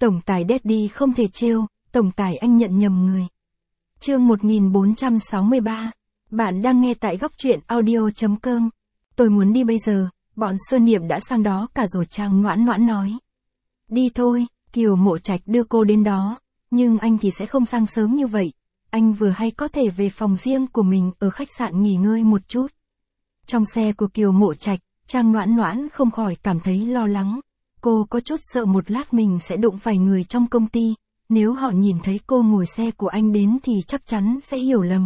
Tổng tài Daddy không thể trêu, tổng tài anh nhận nhầm người. Chương 1463. Bạn đang nghe tại góc truyện audio.com. Tôi muốn đi bây giờ, bọn Sơn Niệm đã sang đó cả rồi, Trang Noãn Noãn nói. Đi thôi, Kiều Mộ Trạch đưa cô đến đó, nhưng anh thì sẽ không sang sớm như vậy. Anh vừa hay có thể về phòng riêng của mình ở khách sạn nghỉ ngơi một chút. Trong xe của Kiều Mộ Trạch, Trang Noãn Noãn không khỏi cảm thấy lo lắng. Cô có chút sợ một lát mình sẽ đụng phải người trong công ty, nếu họ nhìn thấy cô ngồi xe của anh đến thì chắc chắn sẽ hiểu lầm.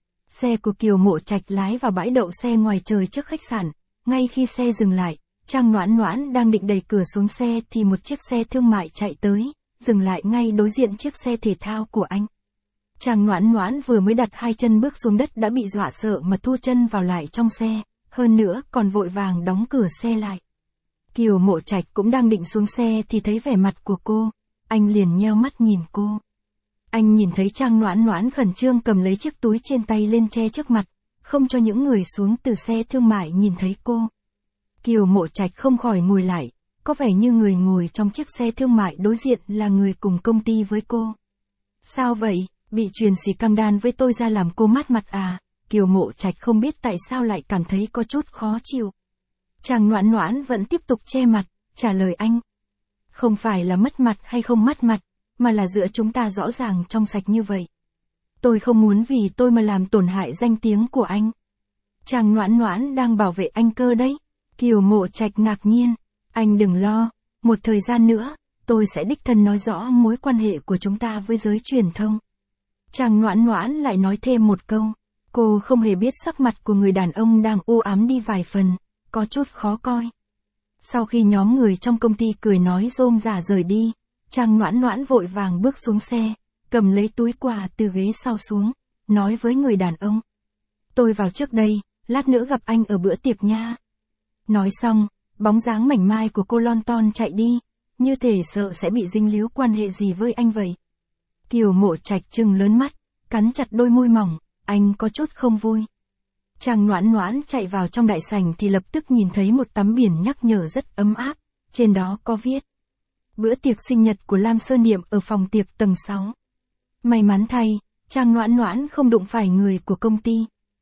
Xe của Kiều Mộ Trạch lái vào bãi đậu xe ngoài trời trước khách sạn, ngay khi xe dừng lại, Trang Noãn Noãn đang định đẩy cửa xuống xe thì một chiếc xe thương mại chạy tới, dừng lại ngay đối diện chiếc xe thể thao của anh. Trang Noãn Noãn vừa mới đặt hai chân bước xuống đất đã bị dọa sợ mà thu chân vào lại trong xe, hơn nữa còn vội vàng đóng cửa xe lại. Kiều Mộ Trạch cũng đang định xuống xe thì thấy vẻ mặt của cô, anh liền nheo mắt nhìn cô. Anh nhìn thấy Trang Noãn Noãn khẩn trương cầm lấy chiếc túi trên tay lên che trước mặt, không cho những người xuống từ xe thương mại nhìn thấy cô. Kiều Mộ Trạch không khỏi ngồi lại, có vẻ như người ngồi trong chiếc xe thương mại đối diện là người cùng công ty với cô. Sao vậy, bị truyền xì cam đan với tôi ra làm cô mát mặt à? Kiều Mộ Trạch không biết tại sao lại cảm thấy có chút khó chịu. Trang Noãn Noãn vẫn tiếp tục che mặt, trả lời anh. Không phải là mất mặt hay không mất mặt, mà là giữa chúng ta rõ ràng trong sạch như vậy. Tôi không muốn vì tôi mà làm tổn hại danh tiếng của anh. Trang Noãn Noãn đang bảo vệ anh cơ đấy. Kiều Mộ Trạch ngạc nhiên. Anh đừng lo, một thời gian nữa, tôi sẽ đích thân nói rõ mối quan hệ của chúng ta với giới truyền thông. Trang Noãn Noãn lại nói thêm một câu. Cô không hề biết sắc mặt của người đàn ông đang u ám đi vài phần, có chút khó coi. Sau khi nhóm người trong công ty cười nói rôm rả rời đi, Trang Noãn Noãn vội vàng bước xuống xe, cầm lấy túi quà từ ghế sau xuống, nói với người đàn ông. Tôi vào trước đây, lát nữa gặp anh ở bữa tiệc nha. Nói xong, bóng dáng mảnh mai của cô lon ton chạy đi, như thể sợ sẽ bị dính líu quan hệ gì với anh vậy. Kiều Mộ Trạch trừng lớn mắt, cắn chặt đôi môi mỏng, anh có chút không vui. Trang Noãn Noãn chạy vào trong đại sảnh thì lập tức nhìn thấy một tấm biển nhắc nhở rất ấm áp, trên đó có viết. Bữa tiệc sinh nhật của Lam Sơn Niệm ở phòng tiệc tầng 6. May mắn thay, Trang Noãn Noãn không đụng phải người của công ty.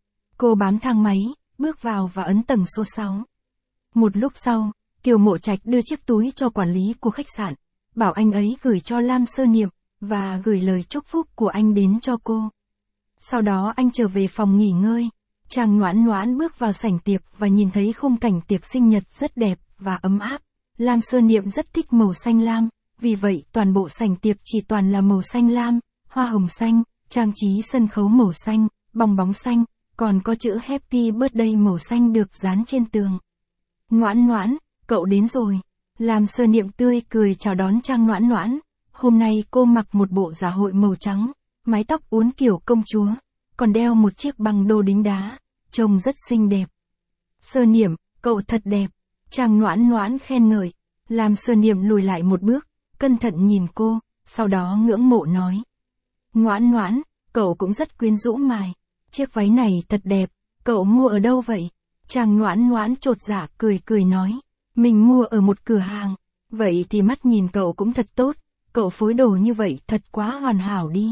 Cô bám thang máy, bước vào và ấn tầng số 6. Một lúc sau, Kiều Mộ Trạch đưa chiếc túi cho quản lý của khách sạn, bảo anh ấy gửi cho Lam Sơn Niệm, và gửi lời chúc phúc của anh đến cho cô. Sau đó anh trở về phòng nghỉ ngơi. Trang Noãn Noãn bước vào sảnh tiệc và nhìn thấy khung cảnh tiệc sinh nhật rất đẹp và ấm áp. Lam Sơn Niệm rất thích màu xanh lam, vì vậy toàn bộ sảnh tiệc chỉ toàn là màu xanh lam, hoa hồng xanh, trang trí sân khấu màu xanh, bong bóng xanh, còn có chữ Happy Birthday màu xanh được dán trên tường. Noãn Noãn, cậu đến rồi. Lam Sơn Niệm tươi cười chào đón Trang Noãn Noãn. Hôm nay cô mặc một bộ dạ hội màu trắng, mái tóc uốn kiểu công chúa, còn đeo một chiếc băng đô đính đá, trông rất xinh đẹp. Sơn Niệm, cậu thật đẹp. Trang Noãn Noãn khen ngợi. Lam Sơn Niệm lùi lại một bước, cẩn thận nhìn cô, sau đó ngưỡng mộ nói. Noãn Noãn, cậu cũng rất quyến rũ mài. Chiếc váy này thật đẹp, cậu mua ở đâu vậy? Trang Noãn Noãn chột dạ cười cười nói. Mình mua ở một cửa hàng. Vậy thì mắt nhìn cậu cũng thật tốt, cậu phối đồ như vậy thật quá hoàn hảo đi.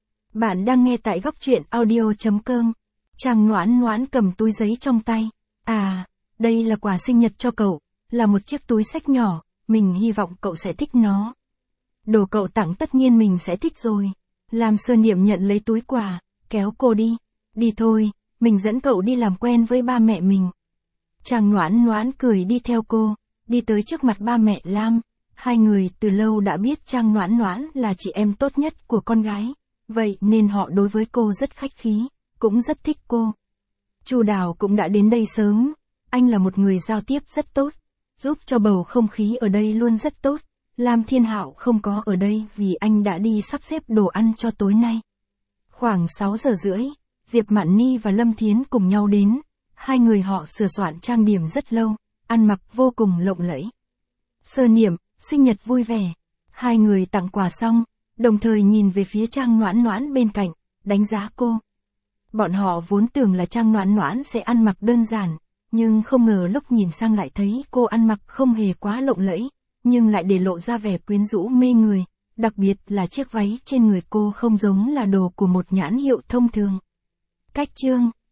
Bạn đang nghe tại góc truyện audio.com. Trang Noãn Noãn cầm túi giấy trong tay. À, đây là quà sinh nhật cho cậu, là một chiếc túi xách nhỏ, mình hy vọng cậu sẽ thích nó. Đồ cậu tặng tất nhiên mình sẽ thích rồi. Lam Sơn Niệm nhận lấy túi quà, kéo cô đi. Đi thôi, mình dẫn cậu đi làm quen với ba mẹ mình. Trang Noãn Noãn cười đi theo cô, đi tới trước mặt ba mẹ Lam. Hai người từ lâu đã biết Trang Noãn Noãn là chị em tốt nhất của con gái, vậy nên họ đối với cô rất khách khí, cũng rất thích cô. Chu Đào cũng đã đến đây sớm, anh là một người giao tiếp rất tốt, giúp cho bầu không khí ở đây luôn rất tốt. Lam Thiên Hạo không có ở đây vì anh đã đi sắp xếp đồ ăn cho tối nay. Khoảng 6 giờ rưỡi, Diệp Mạn Ni và Lâm Thiến cùng nhau đến, hai người họ sửa soạn trang điểm rất lâu, ăn mặc vô cùng lộng lẫy. Sơn Niệm, sinh nhật vui vẻ. Hai người tặng quà xong, đồng thời nhìn về phía Trang Noãn Noãn bên cạnh, đánh giá cô. Bọn họ vốn tưởng là Trang Noãn Noãn sẽ ăn mặc đơn giản, nhưng không ngờ lúc nhìn sang lại thấy cô ăn mặc không hề quá lộng lẫy, nhưng lại để lộ ra vẻ quyến rũ mê người, đặc biệt là chiếc váy trên người cô không giống là đồ của một nhãn hiệu thông thường. Cách chương